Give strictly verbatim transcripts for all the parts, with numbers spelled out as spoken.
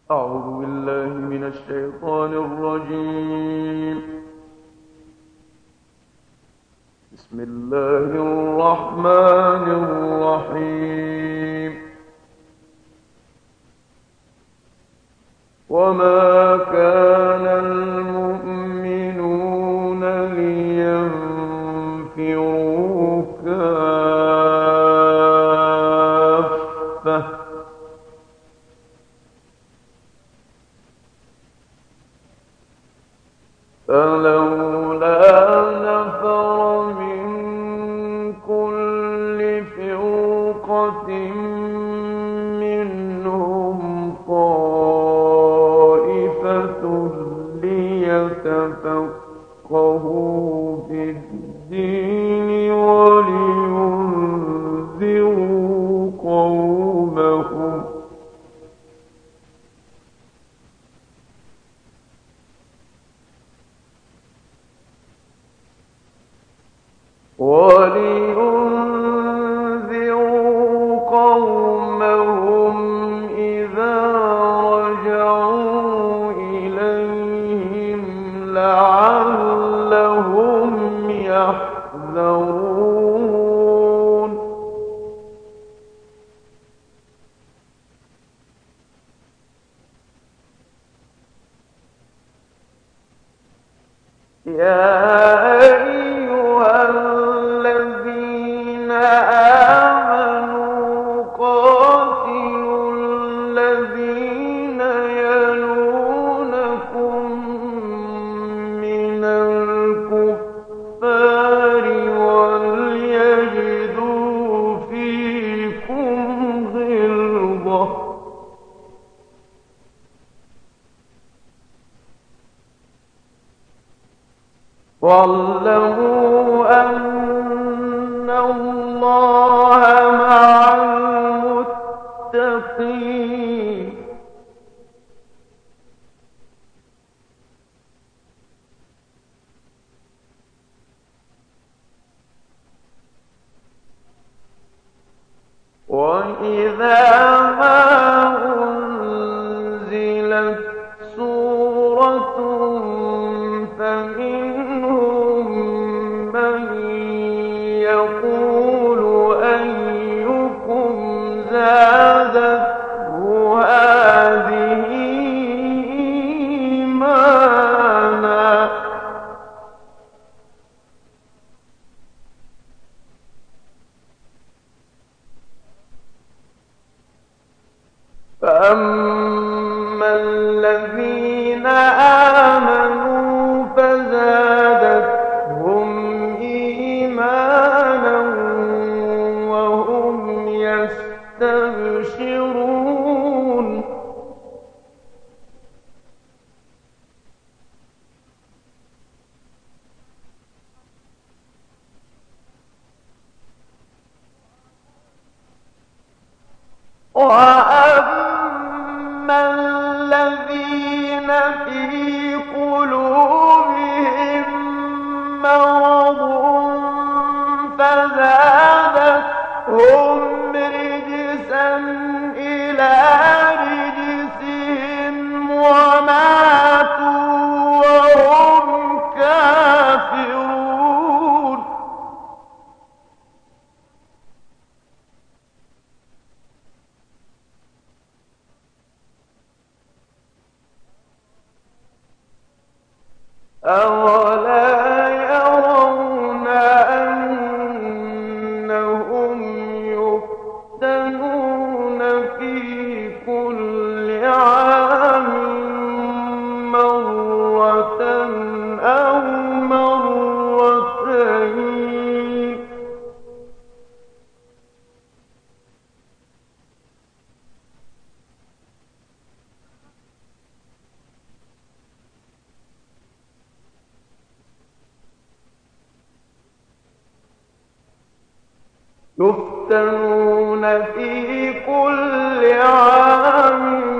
أعوذ بالله من الشيطان الرجيم. بسم الله الرحمن الرحيم. وما كان المؤمنون لينفروا كافة فلولا نفر من كل فرقة منهم طائفة ليتفقهوا في الدين ولينذروا قومهم ولينذروا قومهم إذا رجعوا إليهم لعلهم يحذرون يا أيها الذين آمنوا قاتلوا الذين يلونكم من الكفار وليجدوا فيكم غلظة واعلموا أن الله مع المتقين وإذا ما أنزلت سورة فمنهم من يقول أيكم زادته هذه إيمانا فأما الذين آمنوا فزادتهم إيمانا وهم يستبشرون وأما الذين في قلوبهم مرض فزادتهم رجسا إلى رجسهم وماتوا وهم كافرون أولا يرون أنهم يفتنون في كل عام مرة أو مرتين يفتنون في كل عام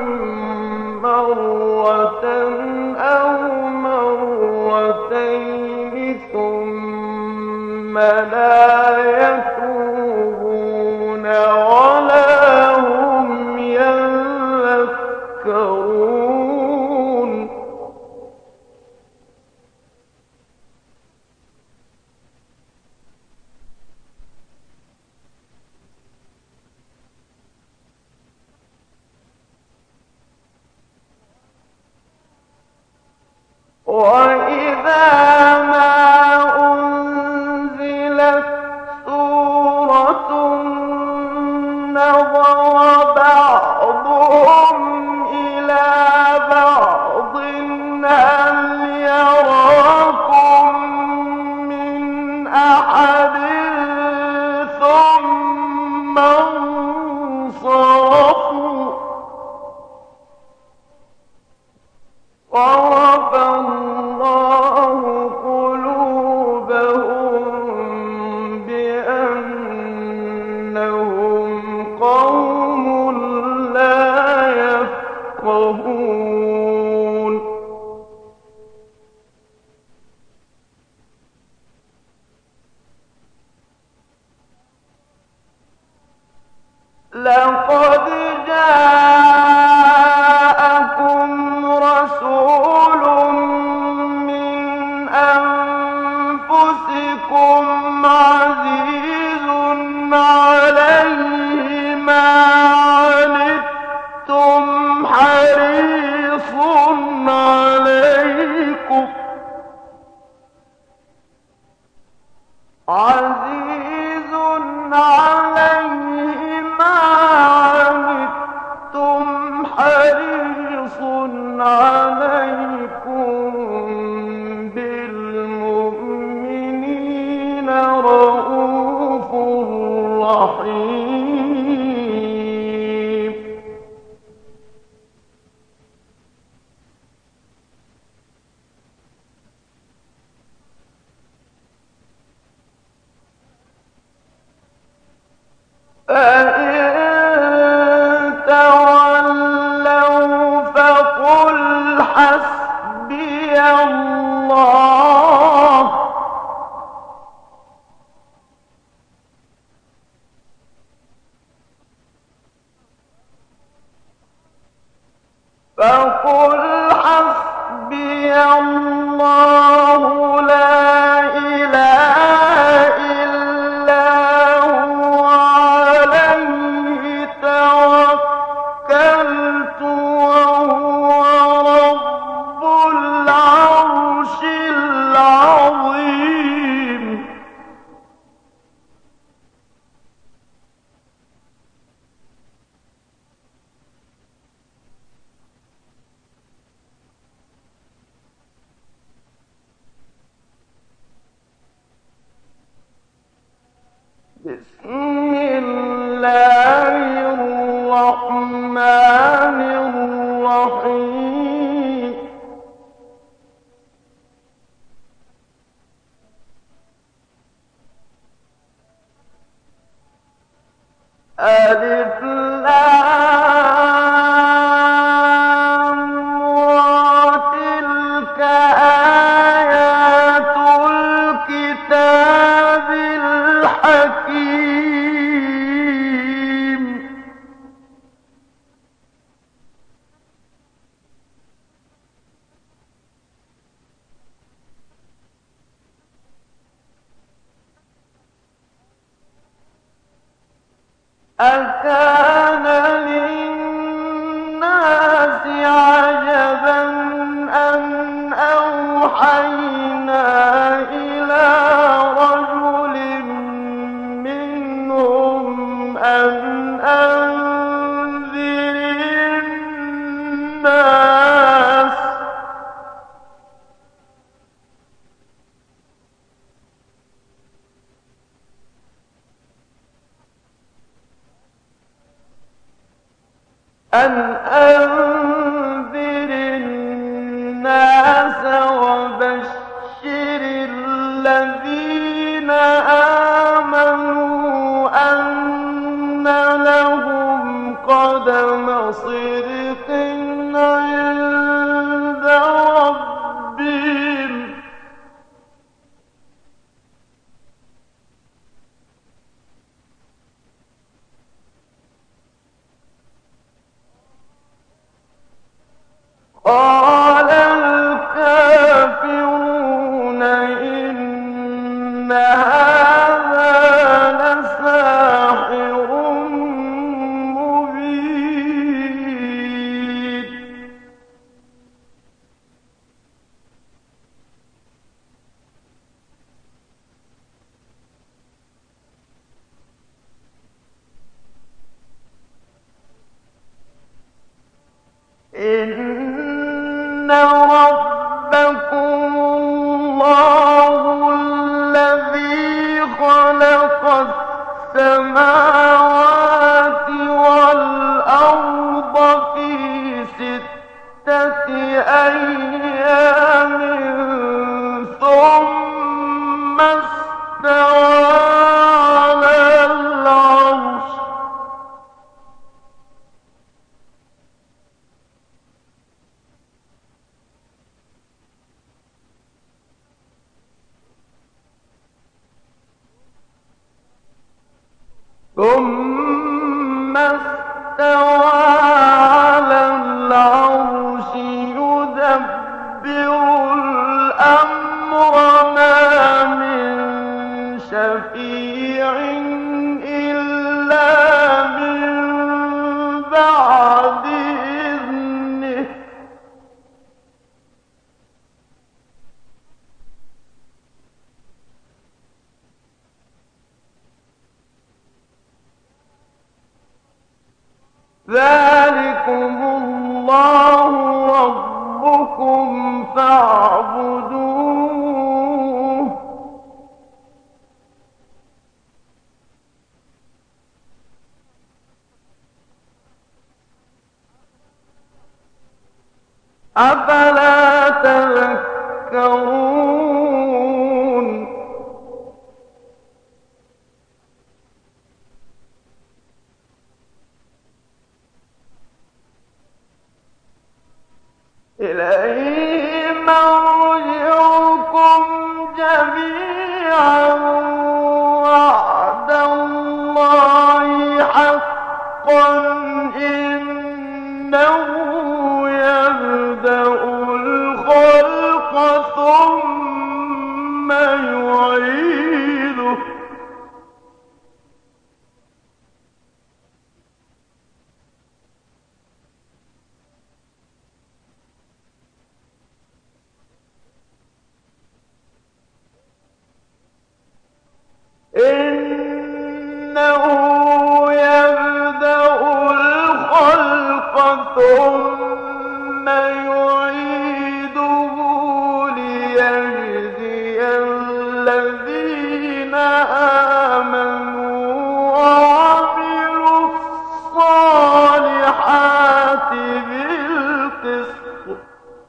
مرة أو مرتين ثم لا يتوبون ولا هم يذكرون وإذا ما أنزلت سورة نظر بعضهم إلى بعض هل يراكم من أحد ثم انصرفوا صرف الله قلوبهم بأنهم قوم لا يفقهون لقد جاءكم رسول من أنفسكم عزيز عليه ما عنتم حريص عليكم عزيز عليه ما عنتم حريص عليكم بالمؤمنين رءوف رحيم فإن تولوا فقل حسبي الله فقل حسبي الله لا إله إلا هو عليه توكلت وهو رب العرش العظيم بسم الله الرحمن الرحيم ألف لام را تلك آيات الكتاب الحكيم أكان للناس عجبا أن أوحينا إلى رجل منهم أن أنذر الناس أن أنذر الناس وبشر الذين آمنوا أن لهم قدم صدق عند ربهم قال الكافرون إن هذا لساحر مبين إن ربكم الله الذي خلق السماوات والأرض في ستة أيام ثم استوى على العرش ثم استوى على العرش يدبر الأمر ما من شفيع إلا من بعد إذنه ذلكم الله ربكم فاعبدوه أفلا تذكرون إليه مرجعكم جميعا وعد الله حقا إنه يبدأ الخلق ثم يعيده إنه يبدأ الخلق ثم يعيده ليجزي الذين آمنوا وعملوا الصالحات بالقسط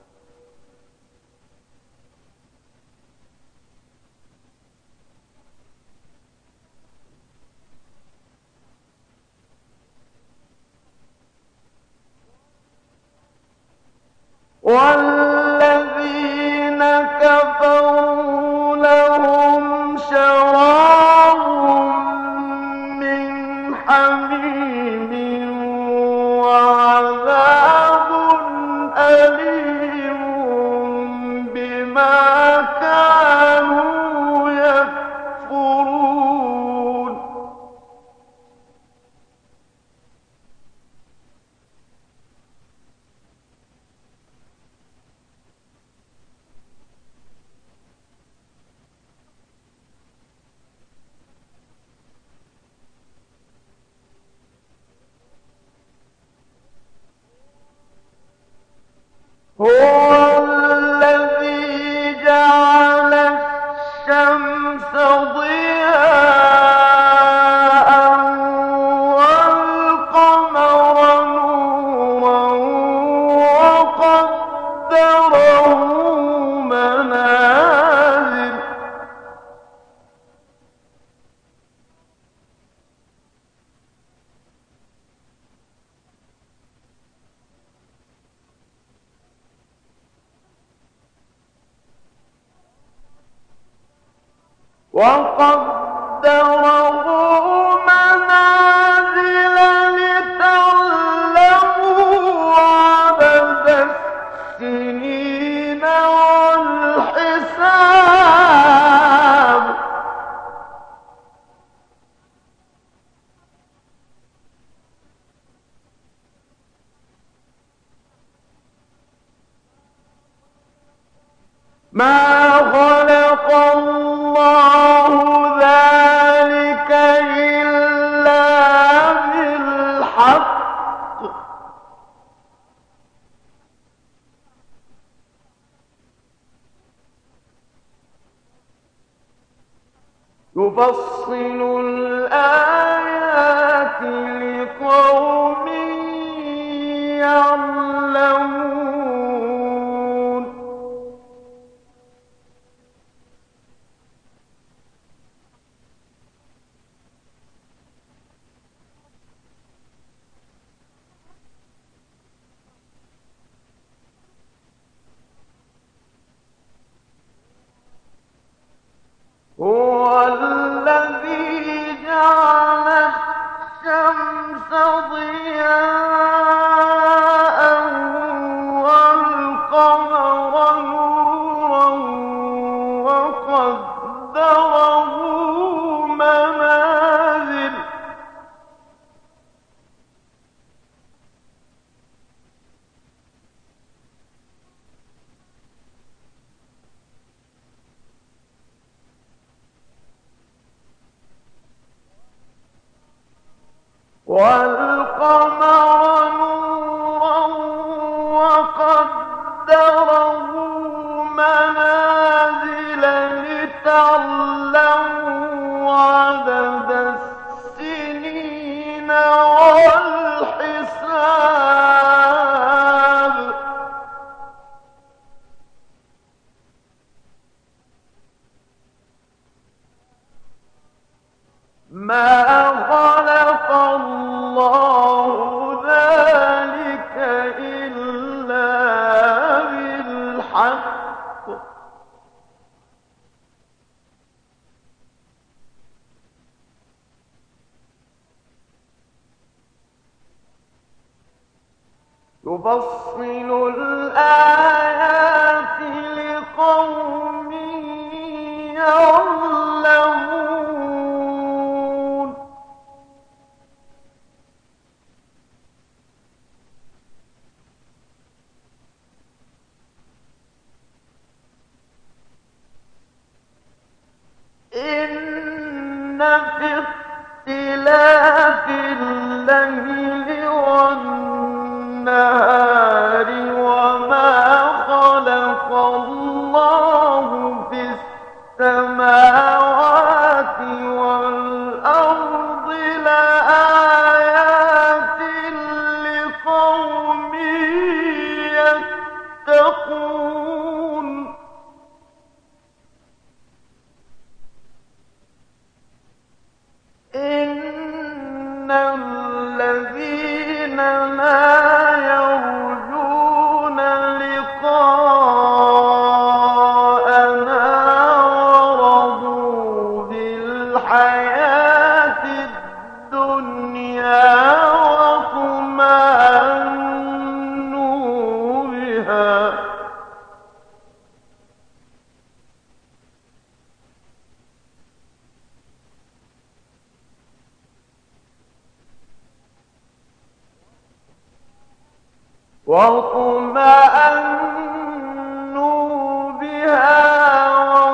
والذين كفروا لهم شراب من حميم وعذاب أليم بما كانوا يكفرون هو الذي جعل الشمس ضياء والقمر نورا وقدره منازل وقدره منازل لتعلموا عدد السنين والحساب ما خلق الله ذلك إلا بالحق يفصل الآيات لقوم يعلمون. هو الذي جعل الشمس ضياء والقمر نورا وقدره منازل والقمر نورا وقدره منازل لتعلموا عدد السنين والحساب. ما خلق الله ذلك إلا بالحق يفصل الآيات لقوم يعلمون. إن في اختلاف الليل والنهار وما خلق الله في السماوات والأرض لآيات لقوم يتقون. إن الذين لا يرجون لقاءنا ورضوا بالحياة الدنيا واطمأنوا بها واطمأنوا بها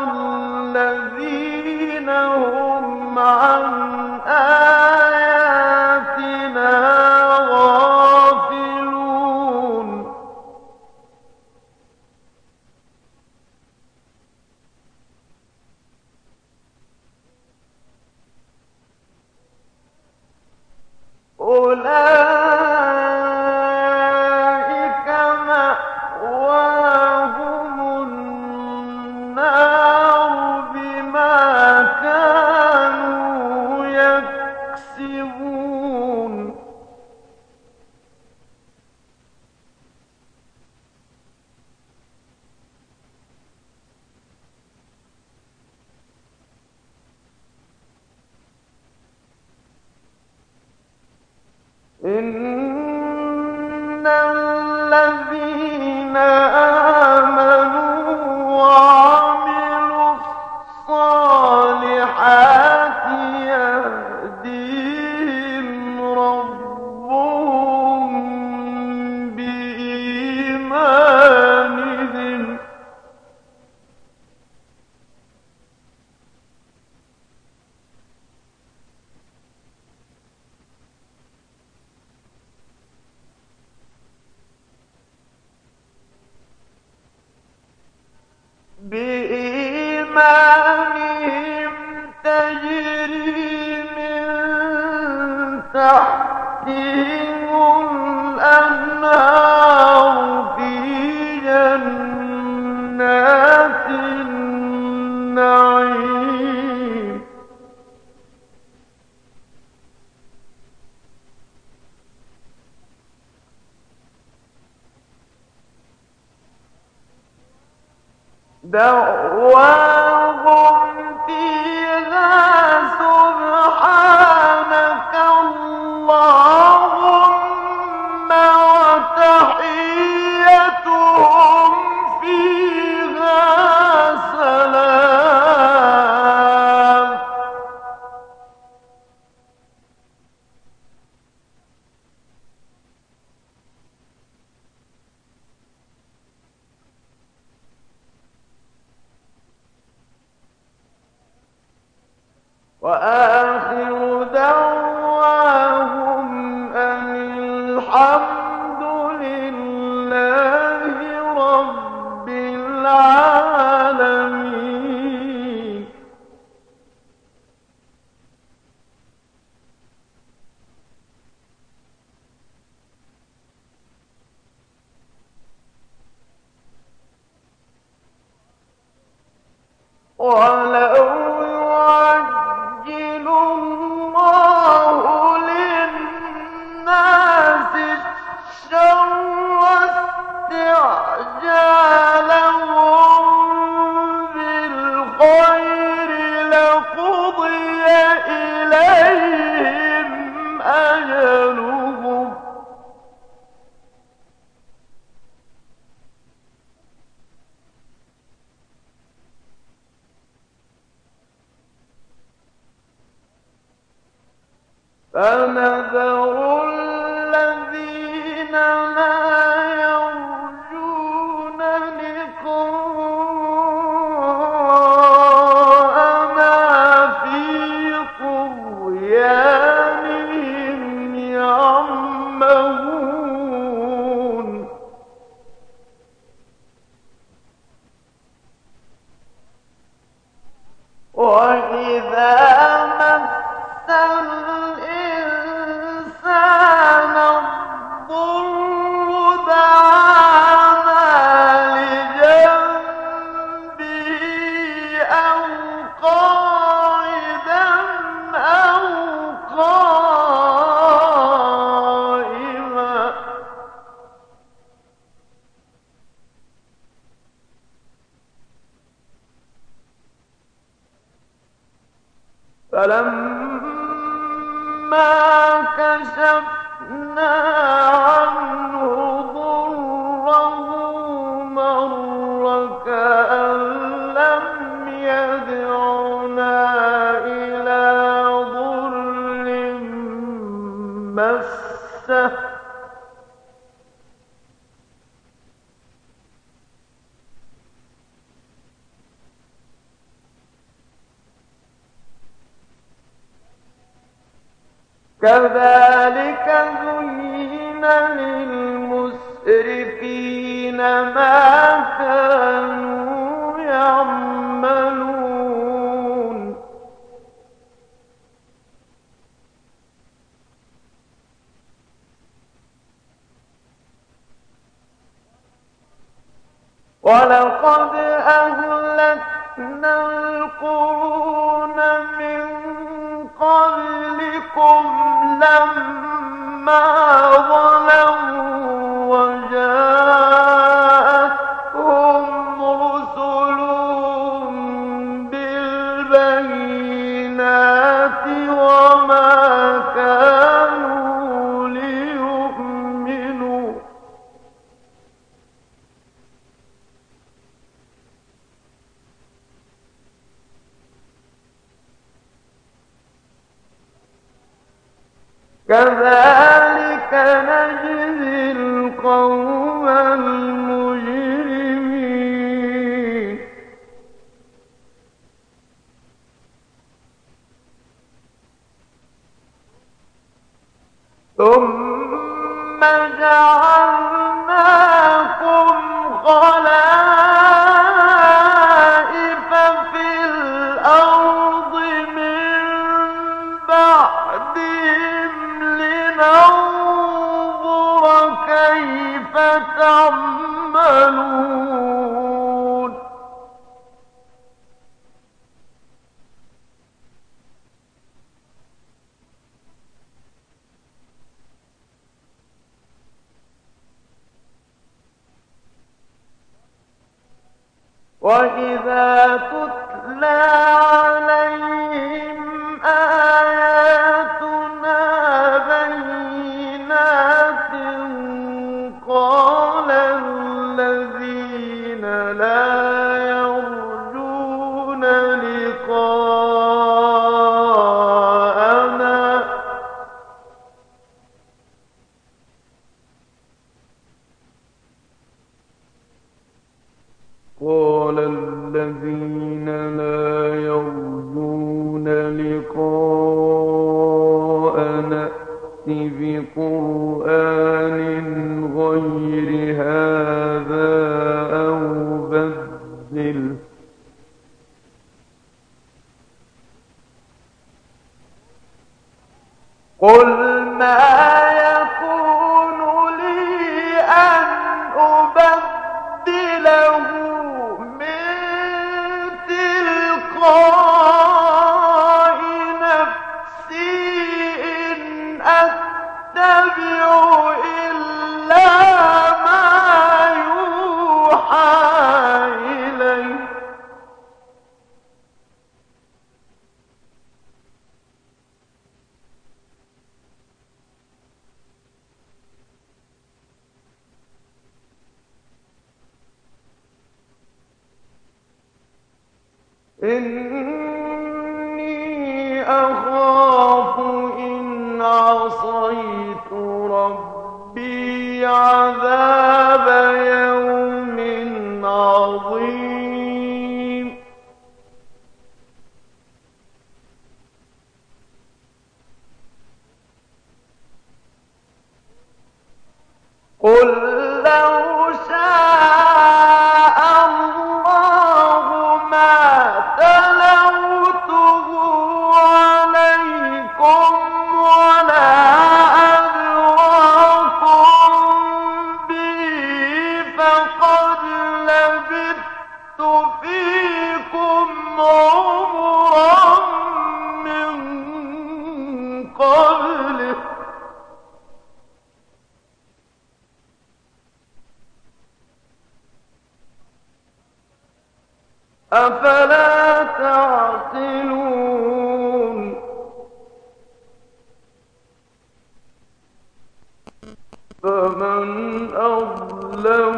والذين هم عن آياتنا غافلون. أولئك مأواهم النار بما كانوا يكسبون. إن الذين آمنوا وعملوا الصالحات يهديهم ربهم بإيمانهم دعواهم فيها سبحانك اللهم وتحيتهم فيها سلام. وآخر دعواهم أن الحمد لله رب العالمين. ولو يعجل الله للناس الشر استعجالهم بالخير لقضي إليهم أجلهم فنذر الذين لا يرجون لقاءنا في طغيانهم يعمهون. وإذا مس الإنسان الضر دعانا لجنبه أو قاعدا أو قائما فلما كشفنا عنه ضره مر كأن لم يدعنا إلى ضر مسه كذلك زين للمسرفين ما كانوا يعملون. ولقد أهلكنا القرون من قبلكم لما ظلموا وجاءتهم رسلهم بالبينات وما كانوا ليؤمنوا كذلك نجزي القوم المجرمين. ثم جعلناكم خلائف في الأرض من بعدهم لننظر كيف تعملون. وإذا تتلى عليهم آياتنا بينات قال الذين لا يرجون لقاءنا قال الذين لا يرجون لقاءنا ائت بقرآن غير هذا أو بدله قل ما يكون لي أن أبدله من تلقاء نفسي إن أتبع إلا ما يوحى إلي إني أخاف إن عصيت ربي عذاب يوم عظيم قل لو شاء الله ما تلوته عليكم ولا أدراكم به فقد لبثت فيكم عمرا من قبله أفلا تعقلون فمن أظلم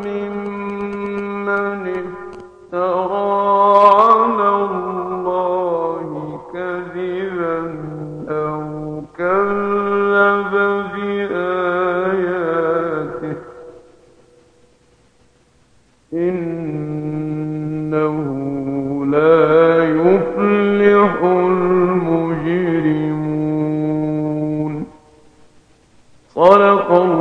ممن افترى على الله كذبا أو كذب بآياته إنه لا يفلح المجرمون صدق الله